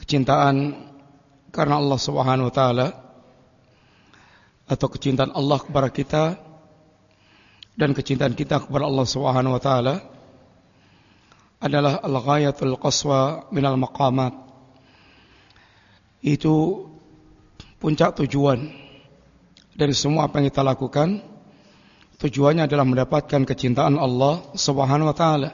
kecintaan karena Allah Subhanahu wa taala atau kecintaan Allah kepada kita dan kecintaan kita kepada Allah Subhanahu wa taala adalah al-ghayatul qaswa minal maqamat. Itu puncak tujuan dari semua apa yang kita lakukan. Tujuannya adalah mendapatkan kecintaan Allah Subhanahu wa taala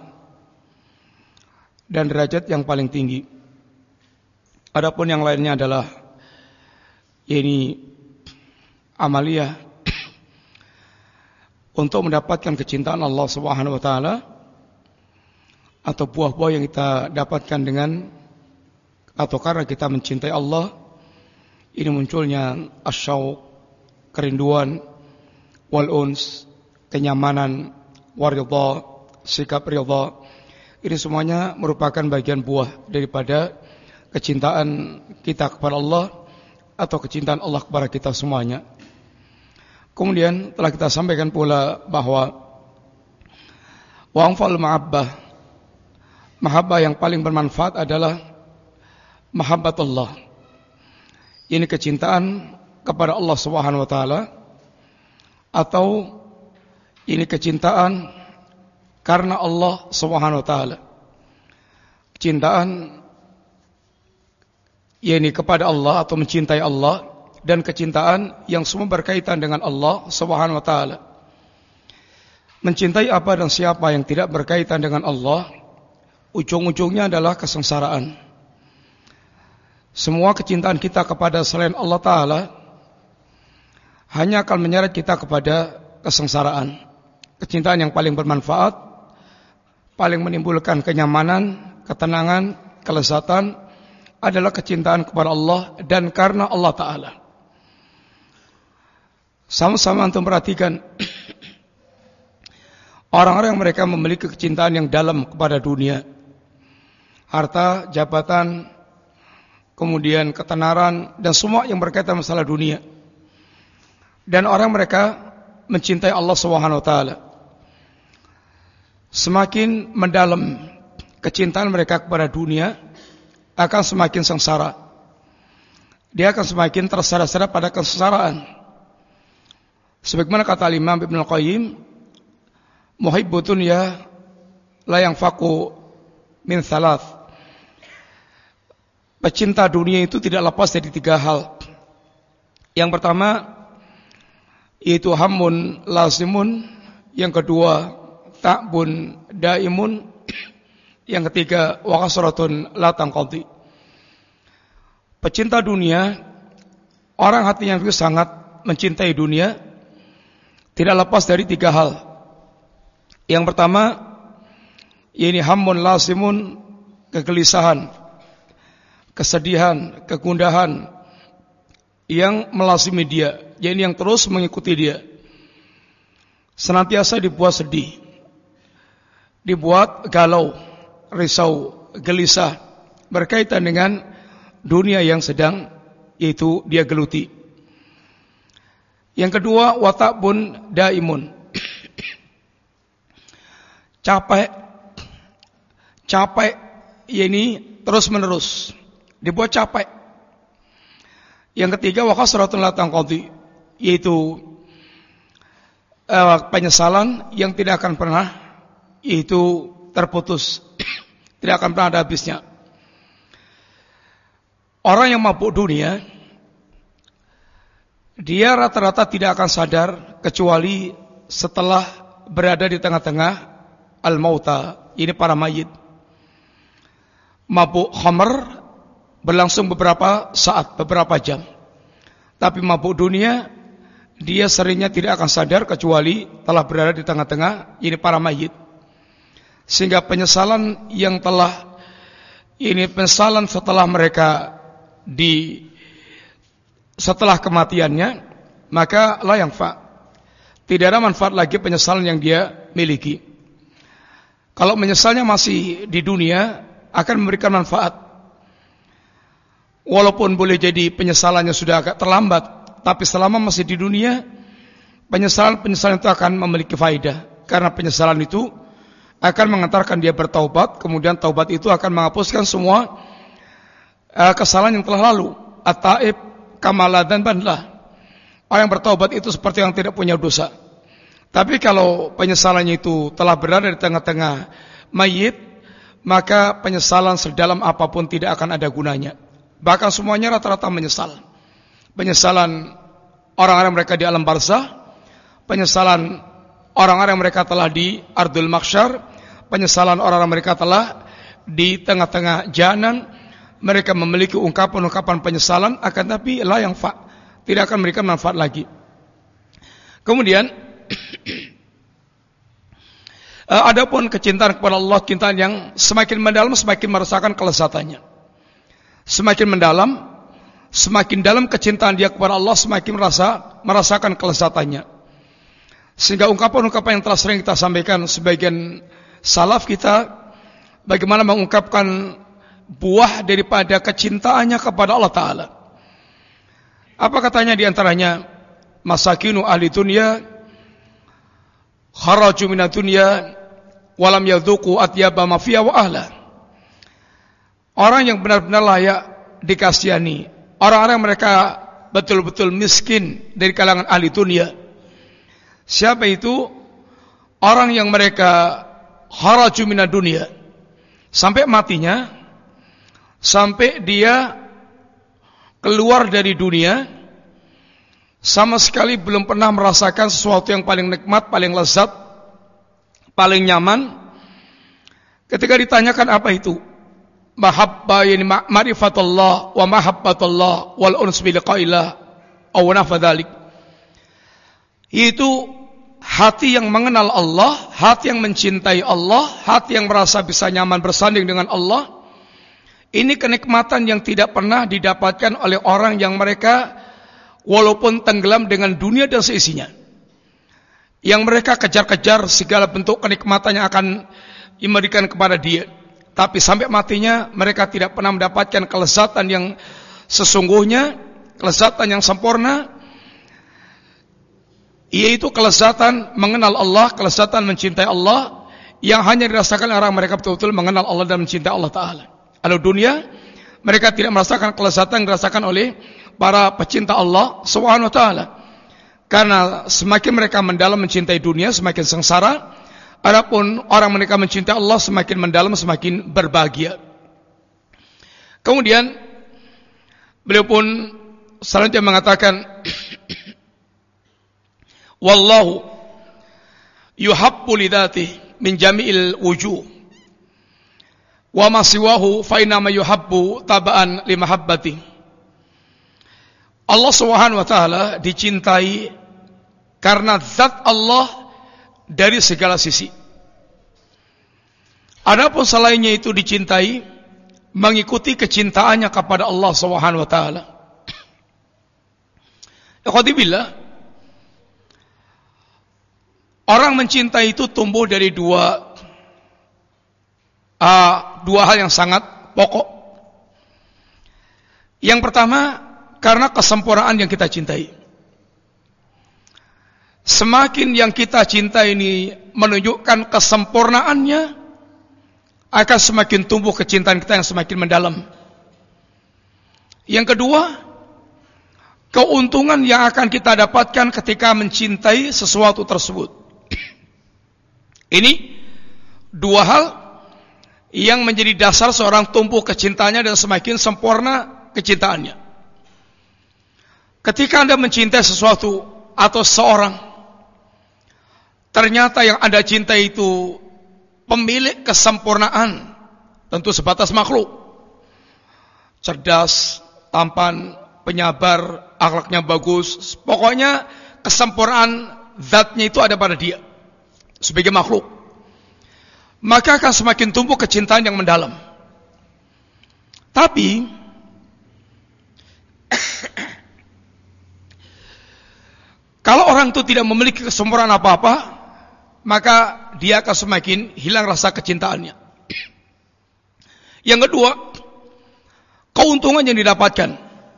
dan derajat yang paling tinggi. Adapun yang lainnya adalah ini amaliyah untuk mendapatkan kecintaan Allah Subhanahu wa taala atau buah-buah yang kita dapatkan dengan atau karena kita mencintai Allah. Ini munculnya asyauq, kerinduan, wal uns, kenyamanan, waridha, sikap ridha. Ini semuanya merupakan bagian buah daripada kecintaan kita kepada Allah atau kecintaan Allah kepada kita semuanya. Kemudian telah kita sampaikan pula bahwa wa anfa'ul mahabbah yang paling bermanfaat adalah mahabbatullah. Ini kecintaan kepada Allah Subhanahu wa taala atau ini kecintaan karena Allah Subhanahu wa taala. Kecintaan yakni kepada Allah atau mencintai Allah dan kecintaan yang semua berkaitan dengan Allah Subhanahu wa taala. Mencintai apa dan siapa yang tidak berkaitan dengan Allah, ujung-ujungnya adalah kesengsaraan. Semua kecintaan kita kepada selain Allah taala hanya akan menyeret kita kepada kesengsaraan. Kecintaan yang paling bermanfaat, paling menimbulkan kenyamanan, ketenangan, kelezatan adalah kecintaan kepada Allah dan karena Allah taala. Sama-sama antum perhatikan orang-orang yang mereka memiliki kecintaan yang dalam kepada dunia, harta, jabatan, kemudian ketenaran dan semua yang berkaitan masalah dunia. Dan orang mereka mencintai Allah Subhanahu wa taala. Semakin mendalam kecintaan mereka kepada dunia, akan semakin sengsara. Dia akan semakin terseret-seret pada kesengsaraan. Sebagaimana kata Imam Ibnu Qayyim, muhibbud dunya la yanfaqu min thalath. Pecinta dunia itu tidak lepas dari tiga hal. Yang pertama yaitu hammun lazimun, yang kedua ta'bun daimun, yang ketiga wa kasratun la tanqadi. Pecinta dunia, orang hatinya itu sangat mencintai dunia, tidak lepas dari tiga hal. Yang pertama ini hammun lazimun, kegelisahan, kesedihan, kegundahan yang melazimi dia, yakni yang terus mengikuti dia. Senantiasa dibuat sedih, dibuat galau, risau, gelisah berkaitan dengan dunia yang sedang yaitu dia geluti. Yang kedua watabun daimun, capek ini terus menerus dibuat capek. Yang ketiga wa kasratun la tanqadi, yaitu penyesalan yang tidak akan pernah yaitu terputus, tidak akan pernah ada habisnya. Orang yang mabuk dunia, dia rata-rata tidak akan sadar kecuali setelah berada di tengah-tengah al-mauta, ini para mayit. Mabuk khamr berlangsung beberapa saat, beberapa jam. Tapi mabuk dunia, dia seringnya tidak akan sadar kecuali telah berada di tengah-tengah ini para mayit. Sehingga penyesalan yang telah ini penyesalan setelah mereka setelah kematiannya, maka la yanfa. Tidak ada manfaat lagi penyesalan yang dia miliki. Kalau menyesalnya masih di dunia, akan memberikan manfaat. Walaupun boleh jadi penyesalannya sudah agak terlambat, tapi selama masih di dunia, penyesalan itu akan memiliki faedah. Karena penyesalan itu akan mengantarkan dia bertaubat, kemudian taubat itu akan menghapuskan semua kesalahan yang telah lalu. At-taib kamala dzanbanlah. Orang yang bertaubat itu seperti yang tidak punya dosa. Tapi kalau penyesalannya itu telah berada di tengah-tengah mayit, maka penyesalan sedalam apapun tidak akan ada gunanya. Bahkan semuanya rata-rata menyesal. Penyesalan orang-orang mereka di alam barzah, penyesalan orang-orang mereka telah di ardul mahsyar, penyesalan orang-orang mereka telah di tengah-tengah jahanam. Mereka memiliki ungkapan-ungkapan penyesalan, akan tapi la yang tidak akan memberikan manfaat lagi. Kemudian adapun kecintaan kepada Allah, kecintaan yang semakin mendalam semakin merasakan kelezatannya. Semakin mendalam, semakin dalam kecintaan dia kepada Allah, semakin merasakan kelezatannya. Sehingga ungkapan-ungkapan yang telah sering kita sampaikan sebagian salaf kita, bagaimana mengungkapkan buah daripada kecintaannya kepada Allah Ta'ala. Apa katanya di antaranya? Masakinu ahli dunya kharaju minad dunya walam yadhuqu atyaba ma fiha wa ahla. Orang yang benar-benar layak dikasihani, orang-orang mereka betul-betul miskin dari kalangan ahli dunia. Siapa itu? Orang yang mereka kharaju minad dunya, sampai matinya, sampai dia keluar dari dunia, sama sekali belum pernah merasakan sesuatu yang paling nikmat, paling lezat, paling nyaman. Ketika ditanyakan apa itu? Mahabbah, yani ma'rifatullah wa mahabbatullah wal uns bi liqa'illah aw nafadzalik. Itu hati yang mengenal Allah, hati yang mencintai Allah, hati yang merasa bisa nyaman bersanding dengan Allah. Ini kenikmatan yang tidak pernah didapatkan oleh orang yang mereka walaupun tenggelam dengan dunia dan seisinya, yang mereka kejar-kejar segala bentuk kenikmatan yang akan diberikan kepada dia, tapi sampai matinya mereka tidak pernah mendapatkan kelezatan yang sesungguhnya, kelezatan yang sempurna, yaitu kelezatan mengenal Allah, kelezatan mencintai Allah, yang hanya dirasakan orang mereka betul-betul mengenal Allah dan mencintai Allah Ta'ala. Kalau dunia, mereka tidak merasakan kelezatan yang dirasakan oleh para pecinta Allah Subhanahu wa Ta'ala. Karena semakin mereka mendalam mencintai dunia, semakin sengsara. Adapun orang mereka mencintai Allah, semakin mendalam, semakin berbahagia. Kemudian beliau pun selanjutnya mengatakan, wallahu yuhabbu lidatihi min jami'il wujuh wa ma siwahu fa inna ma yuhabbu taba'an li mahabbati. Allah Subhanahu wa taala dicintai karena zat Allah dari segala sisi. Adapun selainnya itu dicintai mengikuti kecintaannya kepada Allah Subhanahu wa taala. Ikhwati billah, orang mencintai itu tumbuh dari dua hal yang sangat pokok. Yang pertama, karena kesempurnaan yang kita cintai. Semakin yang kita cintai ini menunjukkan kesempurnaannya, akan semakin tumbuh kecintaan kita yang semakin mendalam. Yang kedua, keuntungan yang akan kita dapatkan ketika mencintai sesuatu tersebut. Ini dua hal yang menjadi dasar seorang tumbuh kecintaannya dan semakin sempurna kecintaannya. Ketika Anda mencintai sesuatu atau seorang, ternyata yang Anda cintai itu pemilik kesempurnaan, tentu sebatas makhluk, cerdas, tampan, penyabar, akhlaknya bagus, pokoknya kesempurnaan zatnya itu ada pada dia sebagai makhluk, maka akan semakin tumbuh kecintaan yang mendalam. Tapi kalau orang itu tidak memiliki kesempurnaan apa-apa, maka dia akan semakin hilang rasa kecintaannya. Yang kedua, keuntungan yang didapatkan.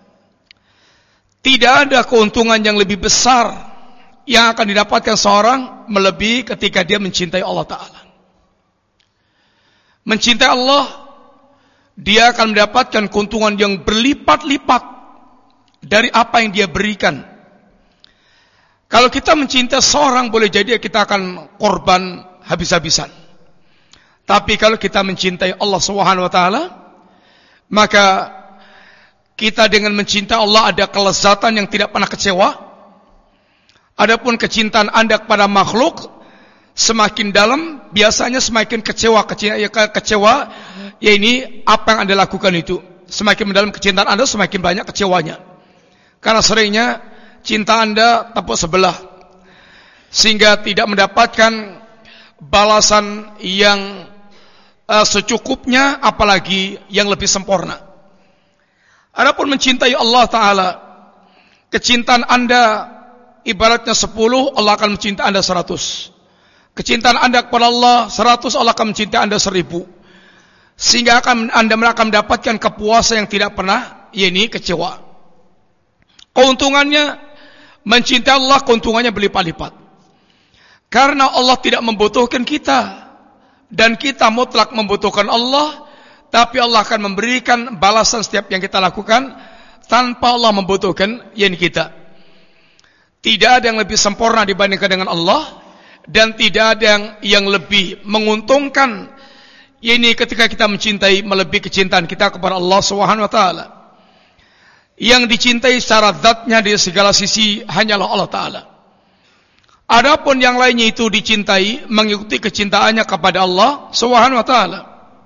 Tidak ada keuntungan yang lebih besar yang akan didapatkan seorang melebihi ketika dia mencintai Allah Ta'ala. Mencintai Allah dia akan mendapatkan keuntungan yang berlipat-lipat dari apa yang dia berikan. Kalau kita mencintai seorang, boleh jadi kita akan korban habis-habisan. Tapi kalau kita mencintai Allah Subhanahu wa taala, maka kita dengan mencintai Allah ada kelezatan yang tidak pernah kecewa. Adapun kecintaan Anda kepada makhluk semakin dalam, biasanya semakin kecewa, ya ini apa yang Anda lakukan itu. Semakin mendalam kecintaan Anda, semakin banyak kecewanya. Karena seringnya cinta Anda tepuk sebelah, sehingga tidak mendapatkan balasan yang secukupnya, apalagi yang lebih sempurna. Adapun mencintai Allah Ta'ala, kecintaan Anda ibaratnya 10, Allah akan mencintai Anda 100. Kecintaan Anda kepada Allah 100, Allah akan mencintai Anda 1000. Sehingga Anda akan mendapatkan kepuasan yang tidak pernah kecewa. Keuntungannya, mencintai Allah keuntungannya berlipat-lipat. Karena Allah tidak membutuhkan kita, dan kita mutlak membutuhkan Allah, tapi Allah akan memberikan balasan setiap yang kita lakukan tanpa Allah membutuhkan kita. Tidak ada yang lebih sempurna dibandingkan dengan Allah, dan tidak ada yang lebih menguntungkan ketika kita mencintai melebihi kecintaan kita kepada Allah Subhanahu wa taala. Yang dicintai secara zatnya dari segala sisi hanyalah Allah Ta'ala. Adapun yang lainnya itu dicintai mengikuti kecintaannya kepada Allah Subhanahu wa taala.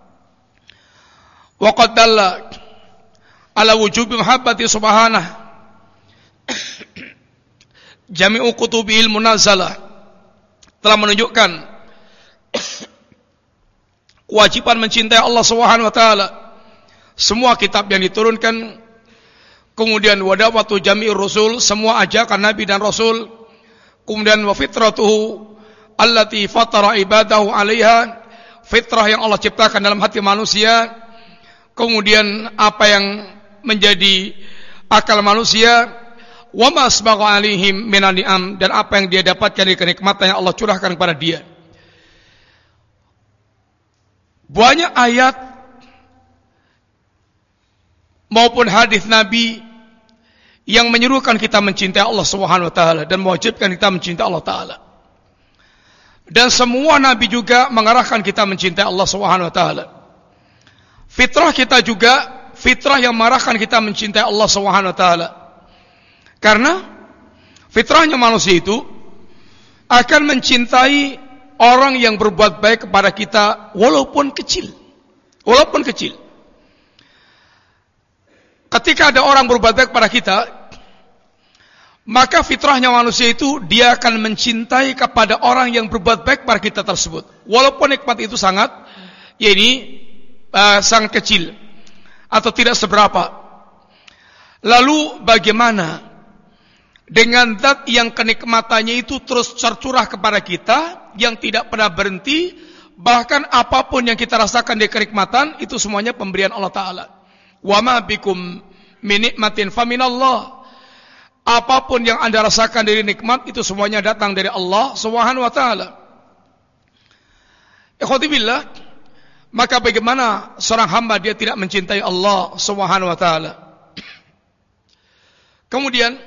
Wa qad dalla ala wujubi mahabbati subhanahu jami'u kutubihil munazzalah, telah menunjukkan kewajiban mencintai Allah Subhanahu wa taala. Semua kitab yang diturunkan, kemudian wadawatu jami'ir rasul, semua ajakan nabi dan rasul, kemudian wa fitratuhu allati fatara ibadahu 'alaiha, fitrah yang Allah ciptakan dalam hati manusia, kemudian apa yang menjadi akal manusia, wa ma asbagha 'alaihim minan ni'am, dan apa yang dia dapatkan dari kenikmatan yang Allah curahkan kepada dia. Banyak ayat maupun hadis Nabi yang menyuruhkan kita mencintai Allah Subhanahu wa taala dan mewajibkan kita mencintai Allah Ta'ala. Dan semua Nabi juga mengarahkan kita mencintai Allah Subhanahu wa taala. Fitrah kita juga fitrah yang mengarahkan kita mencintai Allah Subhanahu wa taala. Karena fitrahnya manusia itu akan mencintai orang yang berbuat baik kepada kita walaupun kecil. Walaupun kecil. Ketika ada orang berbuat baik kepada kita, maka fitrahnya manusia itu dia akan mencintai kepada orang yang berbuat baik kepada kita tersebut, walaupun nikmat itu sangat sangat kecil atau tidak seberapa. Lalu bagaimana dengan zat yang kenikmatannya itu terus tercurah kepada kita, yang tidak pernah berhenti, bahkan apapun yang kita rasakan dari kenikmatan itu semuanya pemberian Allah Ta'ala. Wa ma bikum min nikmatin faminallah. Apapun yang Anda rasakan dari nikmat itu semuanya datang dari Allah Subhanahu wa taala. Ikhwati billah, maka bagaimana seorang hamba dia tidak mencintai Allah Subhanahu wa taala? Kemudian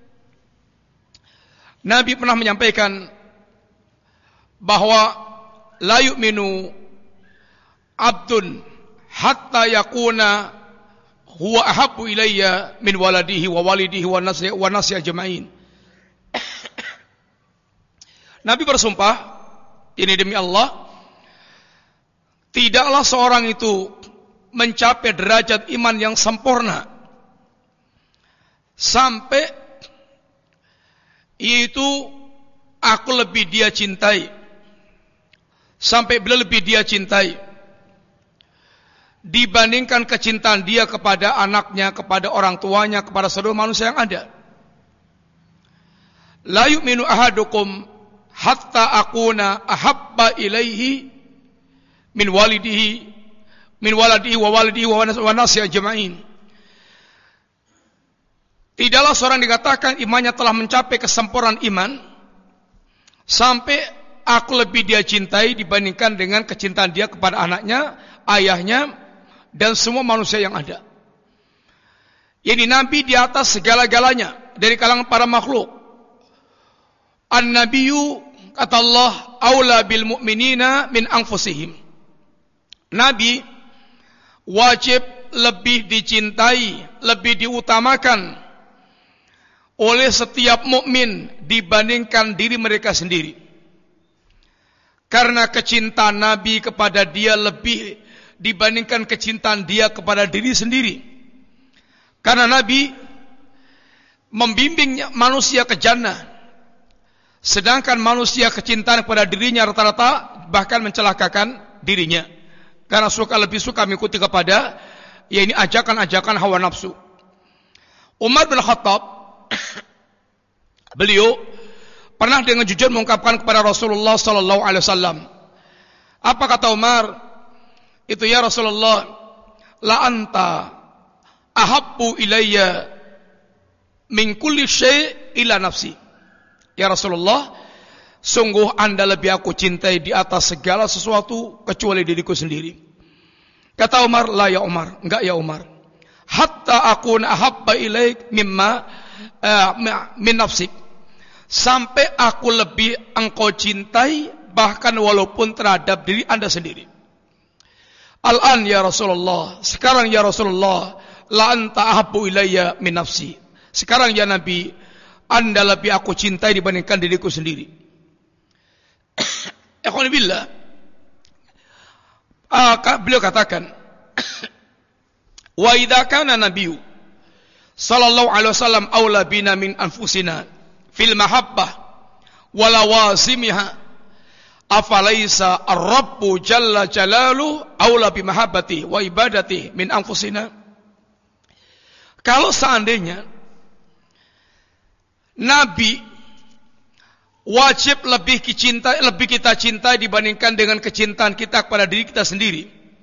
Nabi pernah menyampaikan bahwa la yu'minu abdun hatta yakuna huwa ahabbu ilayya min waladihi wa walidihi wa nasi ajma'in. Nabi bersumpah, ini demi Allah, tidaklah seorang itu mencapai derajat iman yang sempurna sampai itu aku lebih dia cintai, sampai beliau lebih dia cintai dibandingkan kecintaan dia kepada anaknya, kepada orang tuanya, kepada seluruh manusia yang ada. La yu'minu ahadukum hatta akuna ahabba ilaihi min waladihi wa nasi ajma'in. Tidaklah seorang dikatakan imannya telah mencapai kesempurnaan iman sampai aku lebih dia cintai dibandingkan dengan kecintaan dia kepada anaknya, ayahnya, dan semua manusia yang ada. Ini Nabi di atas segala-galanya dari kalangan para makhluk. An-Nabiyyu, kata Allah, aula bil mu'minina min anfusihim. Nabi wajib lebih dicintai, lebih diutamakan oleh setiap mukmin dibandingkan diri mereka sendiri. Karena kecintaan Nabi kepada dia lebih dibandingkan kecintaan dia kepada diri sendiri. Karena Nabi membimbing manusia ke jannah, sedangkan manusia kecintaan kepada dirinya rata-rata bahkan mencelakakan dirinya. Karena lebih suka mengikuti kepada ajakan-ajakan hawa nafsu. Umar bin Khattab, beliau pernah dengan jujur mengungkapkan kepada Rasulullah sallallahu alaihi wasallam. Apa kata Umar? Itu, ya Rasulullah, la anta ahabbu ilayya min kulli syai' ila nafsi. Ya Rasulullah, sungguh Anda lebih aku cintai di atas segala sesuatu kecuali diriku sendiri. Kata Umar, la ya Umar, enggak ya Umar. Hatta akun ahabba ilaik mimma min nafsik. Sampai aku lebih engkau cintai bahkan walaupun terhadap diri Anda sendiri. Al-an ya Rasulullah, sekarang ya Rasulullah, la anta ahabbu ilayya min nafsi. Sekarang ya Nabi, Anda lebih aku cintai dibandingkan diriku sendiri. Ikhwan billah, beliau katakan, wa idza kana nabiyyu sallallahu alaihi wasallam aula bina min anfusina fil mahabbah wa lawazimiha, afalaysa ar-rabbu jalla jalaluhu aula bi mahabbati wa ibadati min anfusina. Kalau seandainya Nabi wajib lebih kita cintai dibandingkan dengan kecintaan kita kepada diri kita sendiri,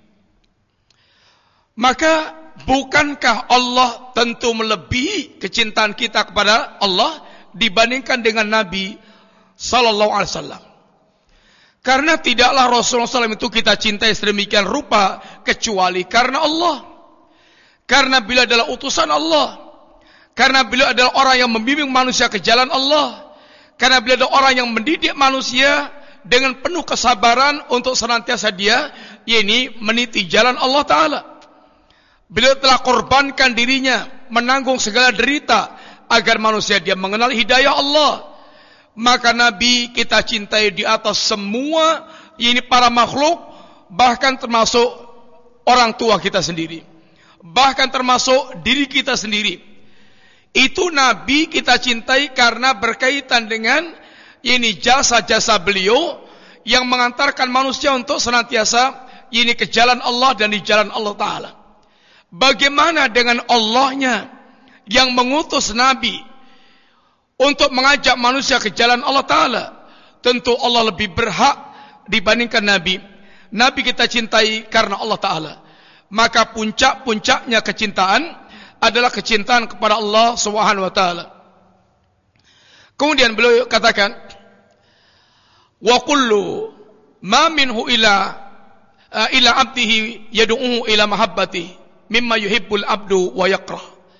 maka bukankah Allah tentu melebihi kecintaan kita kepada Allah dibandingkan dengan Nabi sallallahu alaihi wasallam? Karena tidaklah Rasulullah SAW itu kita cintai sedemikian rupa kecuali karena Allah. Karena beliau adalah utusan Allah. Karena beliau adalah orang yang membimbing manusia ke jalan Allah. Karena beliau adalah orang yang mendidik manusia dengan penuh kesabaran untuk senantiasa dia meniti jalan Allah Ta'ala. Beliau telah korbankan dirinya, menanggung segala derita agar manusia dia mengenal hidayah Allah. Maka Nabi kita cintai di atas semua para makhluk, bahkan termasuk orang tua kita sendiri, bahkan termasuk diri kita sendiri. Itu Nabi kita cintai karena berkaitan dengan jasa-jasa beliau yang mengantarkan manusia untuk senantiasa ke jalan Allah dan di jalan Allah Ta'ala. Bagaimana dengan Allahnya yang mengutus Nabi untuk mengajak manusia ke jalan Allah Ta'ala? Tentu Allah lebih berhak dibandingkan Nabi. Nabi kita cintai karena Allah Ta'ala. Maka puncak-puncaknya kecintaan adalah kecintaan kepada Allah Subhanahu wa taala. Kemudian beliau katakan, wa kullu ma minhu ila abdihi yad'uhu ila mahabbati mimma yuhibbul abdu wa yakrah.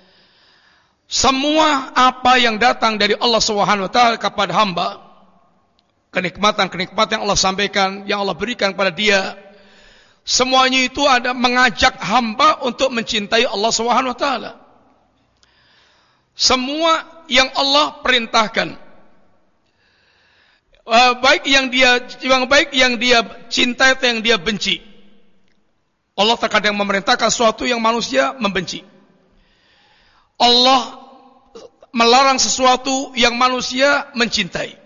Semua apa yang datang dari Allah Subhanahu wa taala kepada hamba, kenikmatan-kenikmatan yang Allah sampaikan, yang Allah berikan kepada dia, semuanya itu ada mengajak hamba untuk mencintai Allah Subhanahu wa taala. Semua yang Allah perintahkan, baik yang dia cintai atau yang dia benci. Allah terkadang memerintahkan sesuatu yang manusia membenci. Allah melarang sesuatu yang manusia mencintai.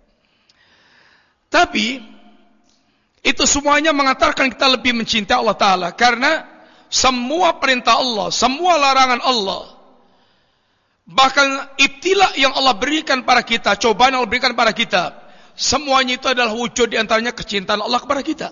Tapi itu semuanya mengantarkan kita lebih mencintai Allah Ta'ala. Karena semua perintah Allah, semua larangan Allah, bahkan ibtila yang Allah berikan pada kita, cobaan yang Allah berikan pada kita, semuanya itu adalah wujud diantaranya kecintaan Allah kepada kita.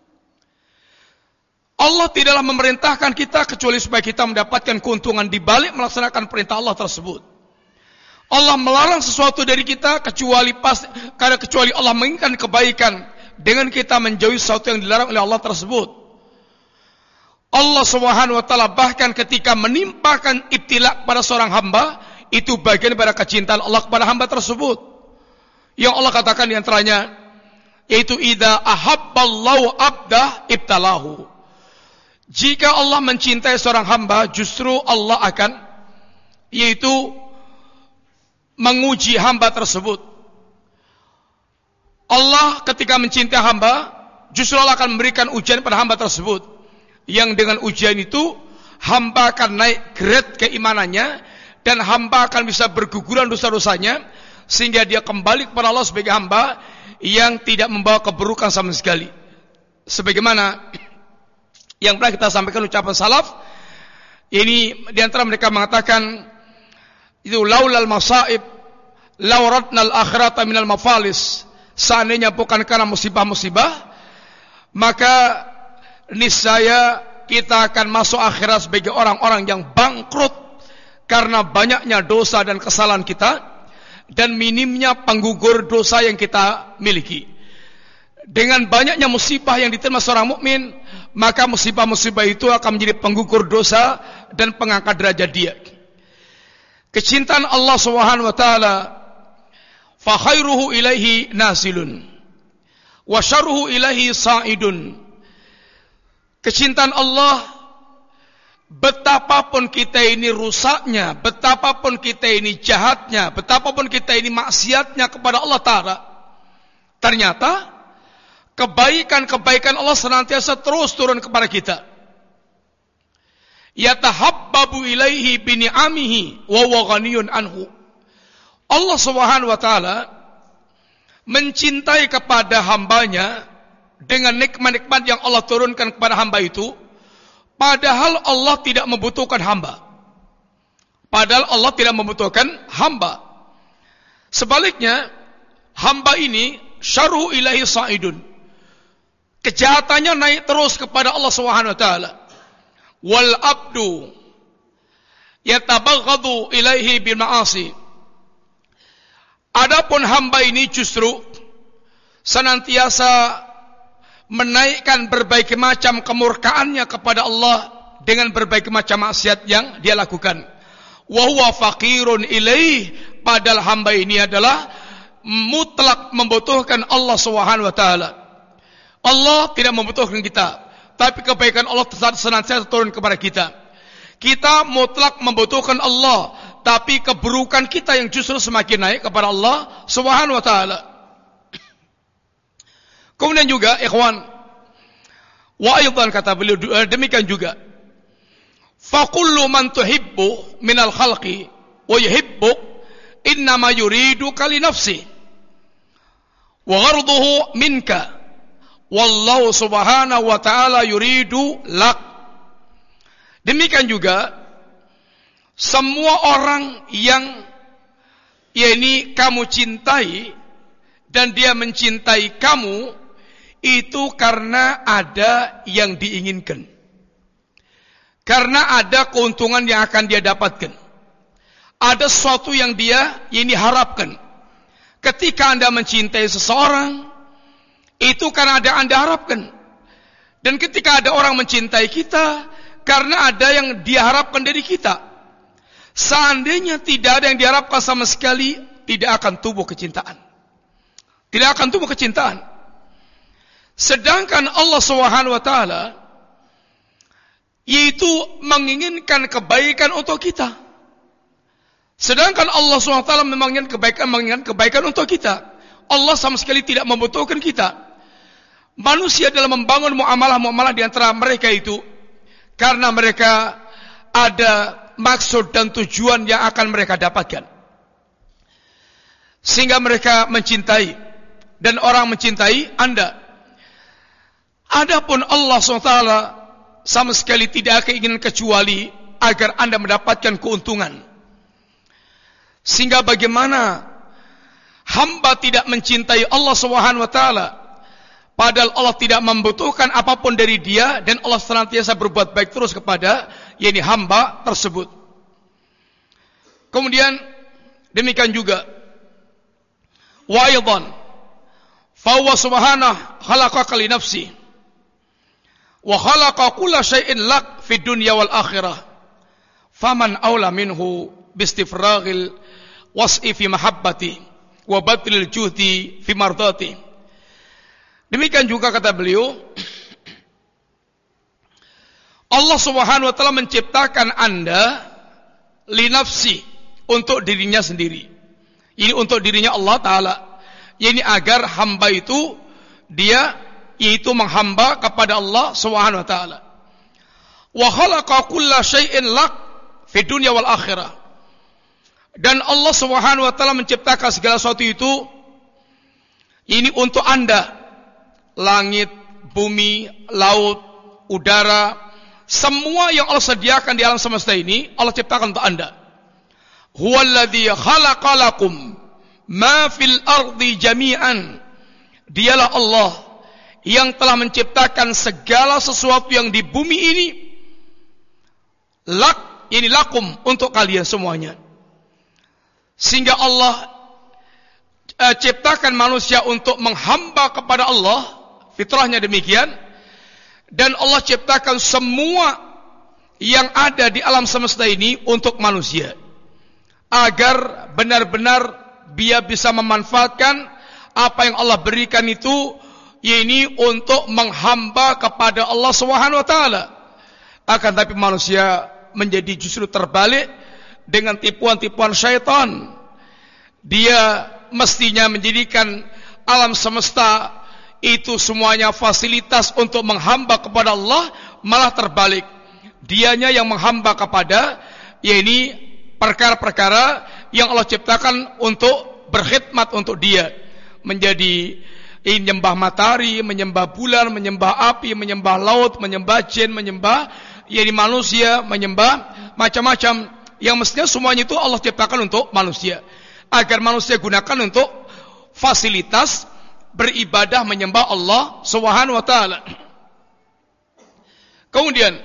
Allah tidaklah memerintahkan kita kecuali supaya kita mendapatkan keuntungan di balik melaksanakan perintah Allah tersebut. Allah melarang sesuatu dari kita kecuali Allah menginginkan kebaikan dengan kita menjauhi sesuatu yang dilarang oleh Allah tersebut. Allah Subhanahu wa taala bahkan ketika menimpakan ibtila kepada seorang hamba, itu bagian dari kecintaan Allah kepada hamba tersebut. Yang Allah katakan di antaranya yaitu idza ahabballahu abdah ibtalahu. Jika Allah mencintai seorang hamba, justru Allah akan yaitu menguji hamba tersebut. Allah ketika mencintai hamba, justru Allah akan memberikan ujian pada hamba tersebut. Yang dengan ujian itu, hamba akan naik grade keimanannya, dan hamba akan bisa berguguran dosa-dosanya, sehingga dia kembali kepada Allah sebagai hamba yang tidak membawa keburukan sama sekali. Sebagaimana yang pernah kita sampaikan ucapan salaf, ini diantara mereka mengatakan, itu laulal masaib, lauratnal akhirata minal mafalis. Seandainya bukan karena musibah-musibah, maka niscaya kita akan masuk akhirat sebagai orang-orang yang bangkrut karena banyaknya dosa dan kesalahan kita dan minimnya penggugur dosa yang kita miliki. Dengan banyaknya musibah yang diterima seorang mukmin, maka musibah-musibah itu akan menjadi penggugur dosa dan pengangkat derajat dia. Kecintaan Allah Subhanahu wa taala, fa khairuhu ilaihi nasilun wa syarruhu ilaihi sa'idun. Kecintaan Allah, betapapun kita ini rusaknya, betapapun kita ini jahatnya, betapapun kita ini maksiatnya kepada Allah Ta'ala, ternyata kebaikan-kebaikan Allah senantiasa terus turun kepada kita. Yatahabbabu ilaihi bini'amihi wa huwa ghaniyun anhu. Allah Subhanahu wa taala mencintai kepada hambanya dengan nikmat-nikmat yang Allah turunkan kepada hamba itu, padahal Allah tidak membutuhkan hamba. Padahal Allah tidak membutuhkan hamba. Sebaliknya, hamba ini syarru ilahi sa'idun. Kejahatannya naik terus kepada Allah Subhanahu wa taala. Wal abdu yatabaghadu ilaihi bil ma'asi. Adapun hamba ini justru senantiasa menaikkan berbagai macam kemurkaannya kepada Allah dengan berbagai macam maksiat yang dia lakukan. Wa huwa faqirun ilaih, padahal hamba ini adalah mutlak membutuhkan Allah Subhanahu wa taala. Allah tidak membutuhkan kita, tapi kebaikan Allah senantiasa turun kepada kita. Kita mutlak membutuhkan Allah, tapi keburukan kita yang justru semakin naik kepada Allah Subhanahu wa taala. Kemudian juga ikhwan, wa aidan kata beliau demikian juga, fa kullu man tuhibbu minal khalqi wa yuhibbuk innama yuridu kali nafsi wa gharduhu minka wallahu subhanahu wa ta'ala yuridu lak. Demikian juga semua orang yang yakni kamu cintai dan dia mencintai kamu, itu karena ada yang diinginkan, karena ada keuntungan yang akan dia dapatkan, ada sesuatu yang dia ini harapkan. Ketika Anda mencintai seseorang, itu karena ada Anda harapkan. Dan ketika ada orang mencintai kita, karena ada yang dia harapkan dari kita. Seandainya tidak ada yang diharapkan sama sekali, tidak akan tumbuh kecintaan. Tidak akan tumbuh kecintaan. Sedangkan Allah Subhanahu wa taala yaitu menginginkan kebaikan untuk kita. Sedangkan Allah Subhanahu wa taala menginginkan kebaikan untuk kita. Allah sama sekali tidak membutuhkan kita. Manusia dalam membangun muamalah-muamalah di antara mereka itu karena mereka ada maksud dan tujuan yang akan mereka dapatkan, sehingga mereka mencintai dan orang mencintai Anda. Adapun Allah SWT sama sekali tidak keinginan kecuali agar Anda mendapatkan keuntungan. Sehingga bagaimana hamba tidak mencintai Allah SWT, padahal Allah tidak membutuhkan apapun dari dia, dan Allah senantiasa berbuat baik terus kepada yakni hamba tersebut. Kemudian demikian juga wa aidan fa huwa subhanahu khalaqaka li nafsi Wa khalaqa kulla syai'in lak fid dunya wal akhirah. Faman aula minhu bistifraghil was'i fi mahabbati wa batlil juhdi fi mardati. Demikian juga kata beliau, Allah Subhanahu wa taala menciptakan Anda li nafsi, untuk dirinya sendiri. Ini untuk dirinya Allah taala. Ini agar hamba itu dia yaitu menghamba kepada Allah Subhanahu wa taala. Wa khalaqa kulla syai'in lak fi dunya wal akhirah. Dan Allah Subhanahu wa taala menciptakan segala sesuatu itu ini untuk Anda. Langit, bumi, laut, udara, semua yang Allah sediakan di alam semesta ini Allah ciptakan untuk Anda. Huwallazi khalaqalakum ma fil ardi jami'an. Dialah Allah yang telah menciptakan segala sesuatu yang di bumi ini. Lak, ini lakum, untuk kalian semuanya. Sehingga Allah ciptakan manusia untuk menghamba kepada Allah, fitrahnya demikian. Dan Allah ciptakan semua yang ada di alam semesta ini untuk manusia, agar benar-benar dia bisa memanfaatkan apa yang Allah berikan itu, yaitu untuk menghamba kepada Allah Subhanahu wa taala. Akan tapi manusia menjadi justru terbalik dengan tipuan-tipuan syaitan. Dia mestinya menjadikan alam semesta itu semuanya fasilitas untuk menghamba kepada Allah, malah terbalik. Dianya yang menghamba kepada yaitu perkara-perkara yang Allah ciptakan untuk berkhidmat untuk dia. Menjadi menyembah matahari, menyembah bulan, menyembah api, menyembah laut, menyembah jin, menyembah yaitu manusia, menyembah macam-macam yang mestinya semuanya itu Allah ciptakan untuk manusia, agar manusia gunakan untuk fasilitas beribadah menyembah Allah Subhanahu wa taala. Kemudian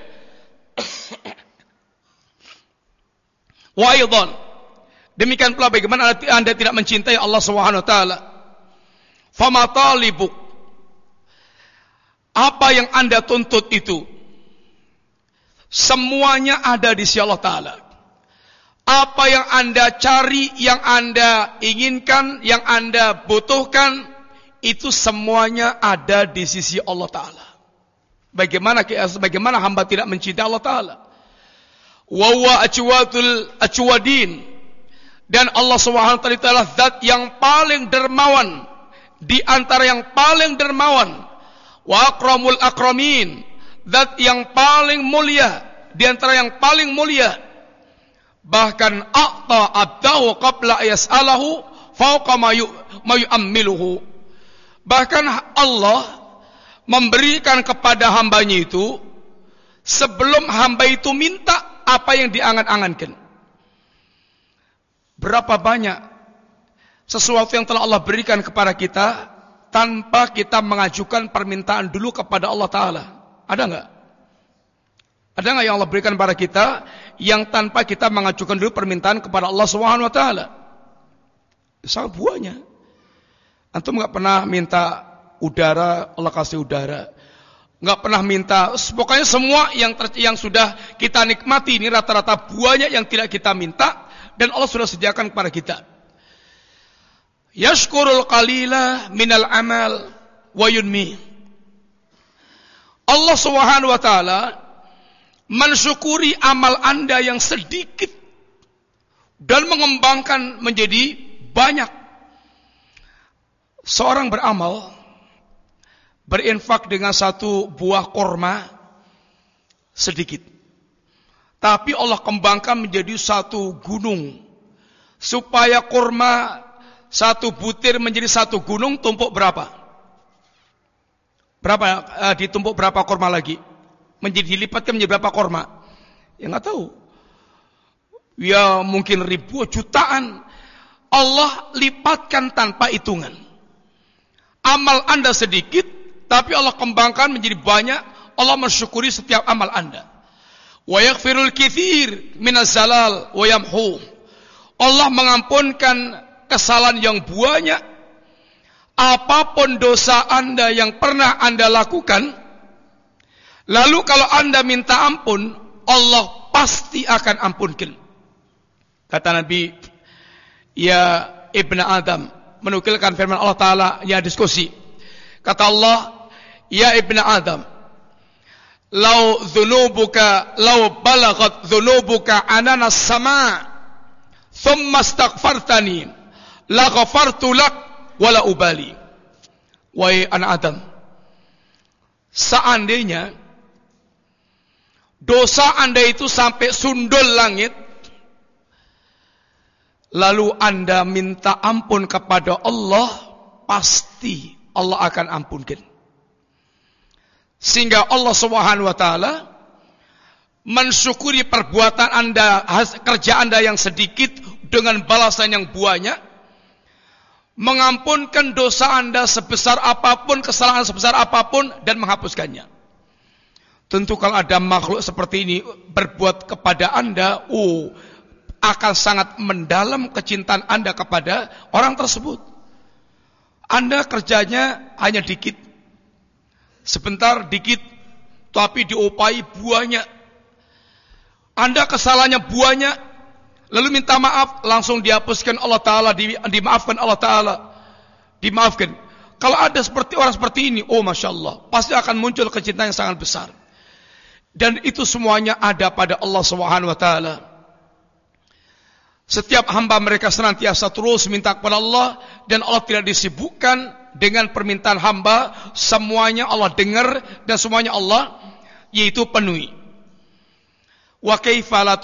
wa aidan, demikian pula bagaimana Anda tidak mencintai Allah Subhanahu wa taala. Fama talibuk, apa yang Anda tuntut itu semuanya ada di sisi Allah taala. Apa yang Anda cari, yang Anda inginkan, yang Anda butuhkan, itu semuanya ada di sisi Allah taala. Bagaimana hamba tidak mencintai Allah taala? Wa huwa ajwadin, dan Allah Subhanahu wa taala adalah zat yang paling dermawan di antara yang paling dermawan. Wa akramul akramin, zat yang paling mulia di antara yang paling mulia. Bahkan a'ta abdahu qabla yas'alahu fawqa ma yu'ammiluhu. Bahkan Allah memberikan kepada hambanya itu sebelum hamba itu minta apa yang diangan-angankan. Berapa banyak sesuatu yang telah Allah berikan kepada kita tanpa kita mengajukan permintaan dulu kepada Allah Ta'ala. Ada enggak? Ada enggak yang Allah berikan kepada kita yang tanpa kita mengajukan dulu permintaan kepada Allah Subhanahu wa taala? Sangat buahnya. Antum enggak pernah minta udara, Allah kasih udara. Enggak pernah minta, pokoknya semua yang sudah kita nikmati ini rata-rata buahnya yang tidak kita minta dan Allah sudah sediakan kepada kita. Yashkurul qalila minal amal wa yunmi. Allah Subhanahu wa taala mensyukuri amal Anda yang sedikit dan mengembangkan menjadi banyak. Seorang beramal berinfak dengan satu buah korma sedikit, tapi Allah kembangkan menjadi satu gunung. Supaya korma satu butir menjadi satu gunung, tumpuk berapa? Ditumpuk berapa korma lagi? Dilipatkan menjadi berapa korma? Ya nggak tahu. Ya mungkin ribu, jutaan. Allah lipatkan tanpa hitungan. Amal Anda sedikit, tapi Allah kembangkan menjadi banyak. Allah mensyukuri setiap amal Anda. Wa yaghfirul katsir minaz zalal wa yamhu. Allah mengampunkan kesalahan yang banyak. Apapun dosa Anda yang pernah Anda lakukan, Lalu kalau Anda minta ampun, Allah pasti akan ampunkan. Kata Nabi, ya Ibn Adam, menukilkan firman Allah Ta'ala, ya diskusi. Kata Allah, ya Ibn Adam, Lau balagat dhunubuka anana sama, thumma astaghfartani, la ghafartu lak, wala ubali. Wahai anak Adam, seandainya dosa Anda itu sampai sundul langit, lalu Anda minta ampun kepada Allah, pasti Allah akan ampunkan. Sehingga Allah Subhanahu wa taala mensyukuri perbuatan Anda, kerja Anda yang sedikit dengan balasan yang banyak, mengampunkan dosa Anda sebesar apapun, kesalahan sebesar apapun, dan menghapuskannya. Tentu kalau ada makhluk seperti ini berbuat kepada Anda, akan sangat mendalam kecintaan Anda kepada orang tersebut. Anda kerjanya hanya dikit, sebentar dikit, tapi diupai banyak. Anda kesalahannya banyak, lalu minta maaf, langsung dihapuskan Allah Ta'ala, dimaafkan Allah Ta'ala, dimaafkan. Kalau ada seperti orang seperti ini, Masya Allah, pasti akan muncul kecintaan yang sangat besar. Dan itu semuanya ada pada Allah Subhanahu wa taala. Setiap hamba mereka senantiasa terus minta kepada Allah, dan Allah tidak disibukkan dengan permintaan hamba. Semuanya Allah dengar dan semuanya Allah yaitu penuhi. Wa kaifa la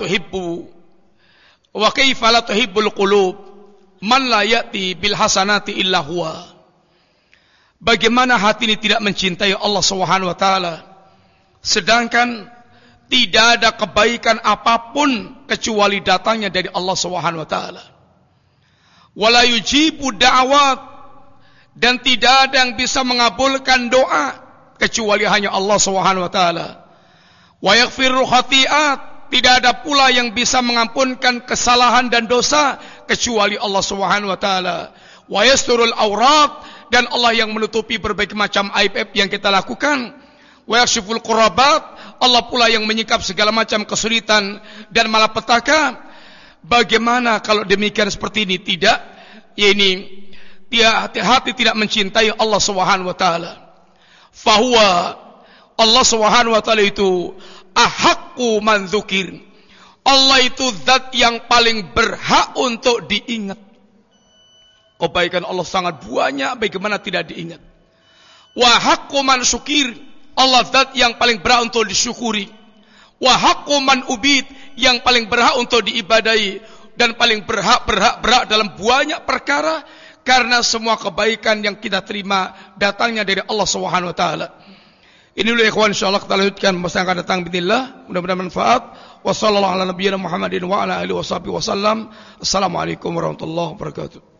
tuhibbul qulub man la ya'ti bil hasanati illa huwa. Bagaimana hati ini tidak mencintai Allah Subhanahu wa taala, sedangkan tidak ada kebaikan apapun kecuali datangnya dari Allah Subhanahu wa taala. Wala yujibu da'wat, dan tidak ada yang bisa mengabulkan doa kecuali hanya Allah Subhanahu wa taala. Wa yaghfiru khati'at, tidak ada pula yang bisa mengampunkan kesalahan dan dosa kecuali Allah Subhanahu wa taala. Wa yasturul aurat, dan Allah yang menutupi berbagai macam aib-aib yang kita lakukan. Wa yakshiful qurabat, Allah pula yang menyikap segala macam kesulitan dan malapetaka. Bagaimana kalau demikian seperti ini? Tidak, hati tidak mencintai Allah Subhanahu wa taala. Fahuwa, Allah Subhanahu wa taala itu ahaqqu man dzukir. Allah itu zat yang paling berhak untuk diingat. Kebaikan Allah sangat banyak, bagaimana tidak diingat. Wa haqqu man syukir, Allah zat yang paling berhak untuk disyukuri. Wa haqqu man ubid, yang paling berhak untuk diibadahi, dan paling berhak dalam banyak perkara, karena semua kebaikan yang kita terima datangnya dari Allah Subhanahu wa taala. Ini dulu ikhwan, insyaallah kita lanjutkan masa yang akan datang bismillah, mudah-mudahan manfaat. Wassallallahu ala nabiyyina Muhammadin wa ala alihi washabihi wasallam. Assalamualaikum warahmatullahi wabarakatuh.